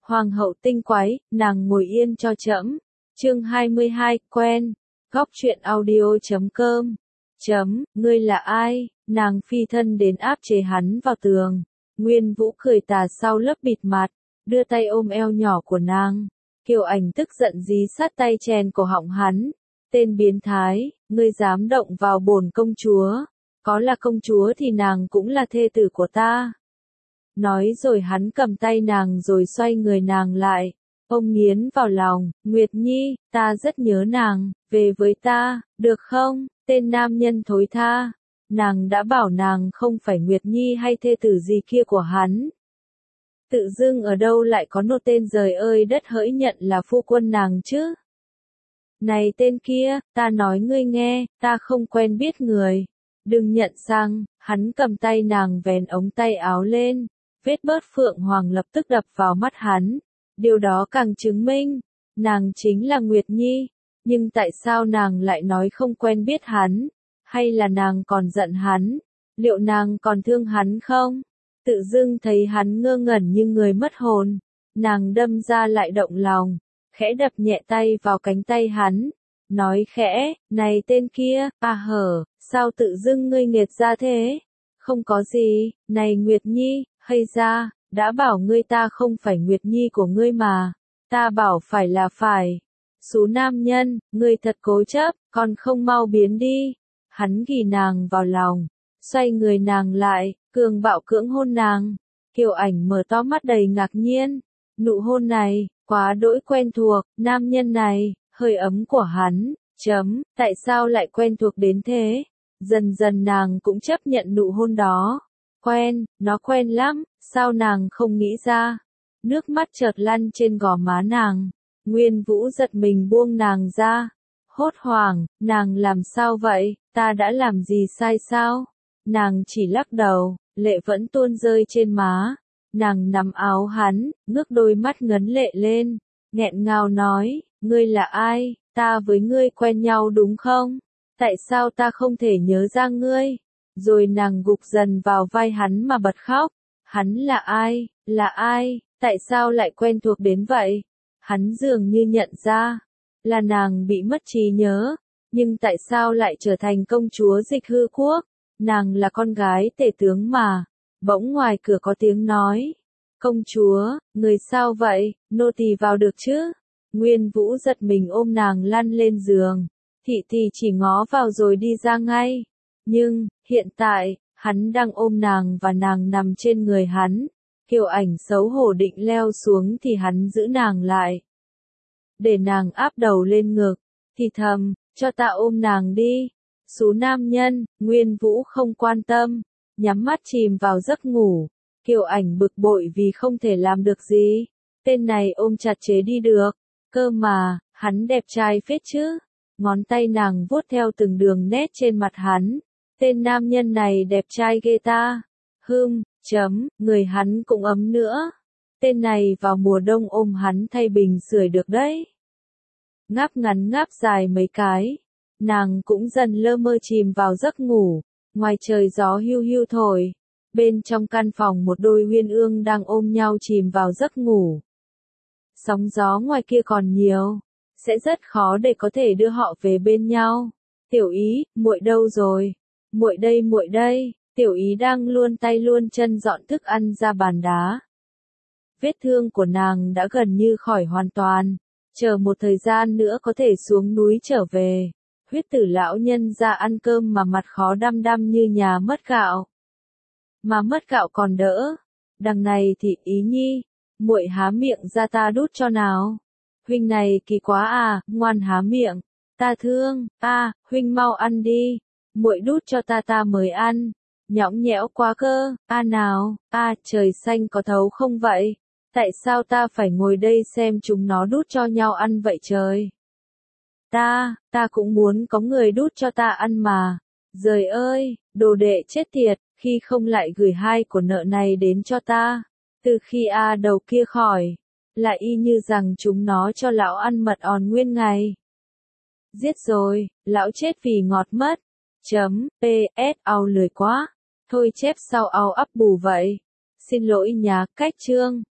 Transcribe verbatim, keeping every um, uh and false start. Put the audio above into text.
Hoàng hậu tinh quái, nàng ngồi yên cho trẫm. Chương hai mươi hai, quen. Góc truyện audio chấm com. Chấm, ngươi là ai? Nàng phi thân đến áp chế hắn vào tường. Nguyên Vũ cười tà sau lớp bịt mặt, đưa tay ôm eo nhỏ của nàng. Kiều Ảnh tức giận dí sát tay chèn cổ họng hắn. Tên biến thái, ngươi dám động vào bổn công chúa. Có là công chúa thì nàng cũng là thê tử của ta. Nói rồi hắn cầm tay nàng rồi xoay người nàng lại. Ôm nghiến vào lòng, Nguyệt Nhi, ta rất nhớ nàng, về với ta, được không? Tên nam nhân thối tha. Nàng đã bảo nàng không phải Nguyệt Nhi hay thê tử gì kia của hắn. Tự dưng ở đâu lại có một tên giời ơi đất hỡi nhận là phu quân nàng chứ? Này tên kia, ta nói ngươi nghe, ta không quen biết người. Đừng nhận sang, hắn cầm tay nàng vén ống tay áo lên. Vết bớt phượng hoàng lập tức đập vào mắt hắn. Điều đó càng chứng minh, nàng chính là Nguyệt Nhi. Nhưng tại sao nàng lại nói không quen biết hắn? Hay là nàng còn giận hắn? Liệu nàng còn thương hắn không? Tự dưng thấy hắn ngơ ngẩn như người mất hồn. Nàng đâm ra lại động lòng, khẽ đập nhẹ tay vào cánh tay hắn. Nói khẽ, này tên kia, à hở, sao tự dưng ngươi nghiệt ra thế? Không có gì, này Nguyệt Nhi, hay ra, đã bảo ngươi ta không phải Nguyệt Nhi của ngươi mà. Ta bảo phải là phải. Số nam nhân, ngươi thật cố chấp, còn không mau biến đi. Hắn ghì nàng vào lòng, xoay người nàng lại, cường bạo cưỡng hôn nàng. Kiều Ảnh mở to mắt đầy ngạc nhiên. Nụ hôn này, quá đỗi quen thuộc, nam nhân này, hơi ấm của hắn, chấm, tại sao lại quen thuộc đến thế? Dần dần nàng cũng chấp nhận nụ hôn đó. Quen, nó quen lắm, sao nàng không nghĩ ra? Nước mắt chợt lăn trên gò má nàng. Nguyên Vũ giật mình buông nàng ra. Hốt hoảng, nàng làm sao vậy, ta đã làm gì sai sao? Nàng chỉ lắc đầu, lệ vẫn tuôn rơi trên má. Nàng nắm áo hắn, ngước đôi mắt ngấn lệ lên, nghẹn ngào nói, ngươi là ai, ta với ngươi quen nhau đúng không? Tại sao ta không thể nhớ ra ngươi? Rồi nàng gục dần vào vai hắn mà bật khóc. Hắn là ai, là ai, tại sao lại quen thuộc đến vậy? Hắn dường như nhận ra, là nàng bị mất trí nhớ, nhưng tại sao lại trở thành công chúa Dịch Hư Quốc? Nàng là con gái tể tướng mà. Bỗng ngoài cửa có tiếng nói, công chúa, người sao vậy, nô tỳ vào được chứ? Nguyên Vũ giật mình ôm nàng lăn lên giường, thị tỳ chỉ ngó vào rồi đi ra ngay. Nhưng, hiện tại, hắn đang ôm nàng và nàng nằm trên người hắn. Kiều Ảnh xấu hổ định leo xuống thì hắn giữ nàng lại. Để nàng áp đầu lên ngực, thì thầm, cho ta ôm nàng đi. Số nam nhân, Nguyên Vũ không quan tâm, nhắm mắt chìm vào giấc ngủ. Kiều Ảnh bực bội vì không thể làm được gì. Tên này ôm chặt chế đi được. Cơ mà, hắn đẹp trai phết chứ. Ngón tay nàng vuốt theo từng đường nét trên mặt hắn. Tên nam nhân này đẹp trai ghê ta. Hừm, chấm, người hắn cũng ấm nữa. Tên này vào mùa đông ôm hắn thay bình sưởi được đấy. Ngáp ngắn ngáp dài mấy cái. Nàng cũng dần lơ mơ chìm vào giấc ngủ. Ngoài trời gió hiu hiu thổi. Bên trong căn phòng một đôi uyên ương đang ôm nhau chìm vào giấc ngủ. Sóng gió ngoài kia còn nhiều, sẽ rất khó để có thể đưa họ về bên nhau. Tiểu Ý, muội đâu rồi? Muội đây muội đây. Tiểu Ý đang luồn tay luồn chân dọn thức ăn ra bàn đá. Vết thương của nàng đã gần như khỏi hoàn toàn, chờ một thời gian nữa có thể xuống núi trở về. Huyết Tử lão nhân ra ăn cơm mà mặt khó đăm đăm như nhà mất gạo. Mà mất gạo còn đỡ. Đằng này thì Ý Nhi, muội há miệng ra ta đút cho nào. Huynh này kỳ quá à, ngoan há miệng. Ta thương, a, à, huynh mau ăn đi. Muội đút cho ta ta mới ăn. Nhõng nhẽo quá cơ, a à nào, a à, trời xanh có thấu không vậy? Tại sao ta phải ngồi đây xem chúng nó đút cho nhau ăn vậy trời? Ta, ta cũng muốn có người đút cho ta ăn mà. Giời ơi, đồ đệ chết tiệt, khi không lại gửi hai của nợ này đến cho ta. Từ khi A đầu kia khỏi, lại y như rằng chúng nó cho lão ăn mật òn nguyên ngày. Giết rồi, lão chết vì ngọt mất. Chấm, ps, ao lười quá. Thôi chép sau ao ắp bù vậy. Xin lỗi nhá, cách chương.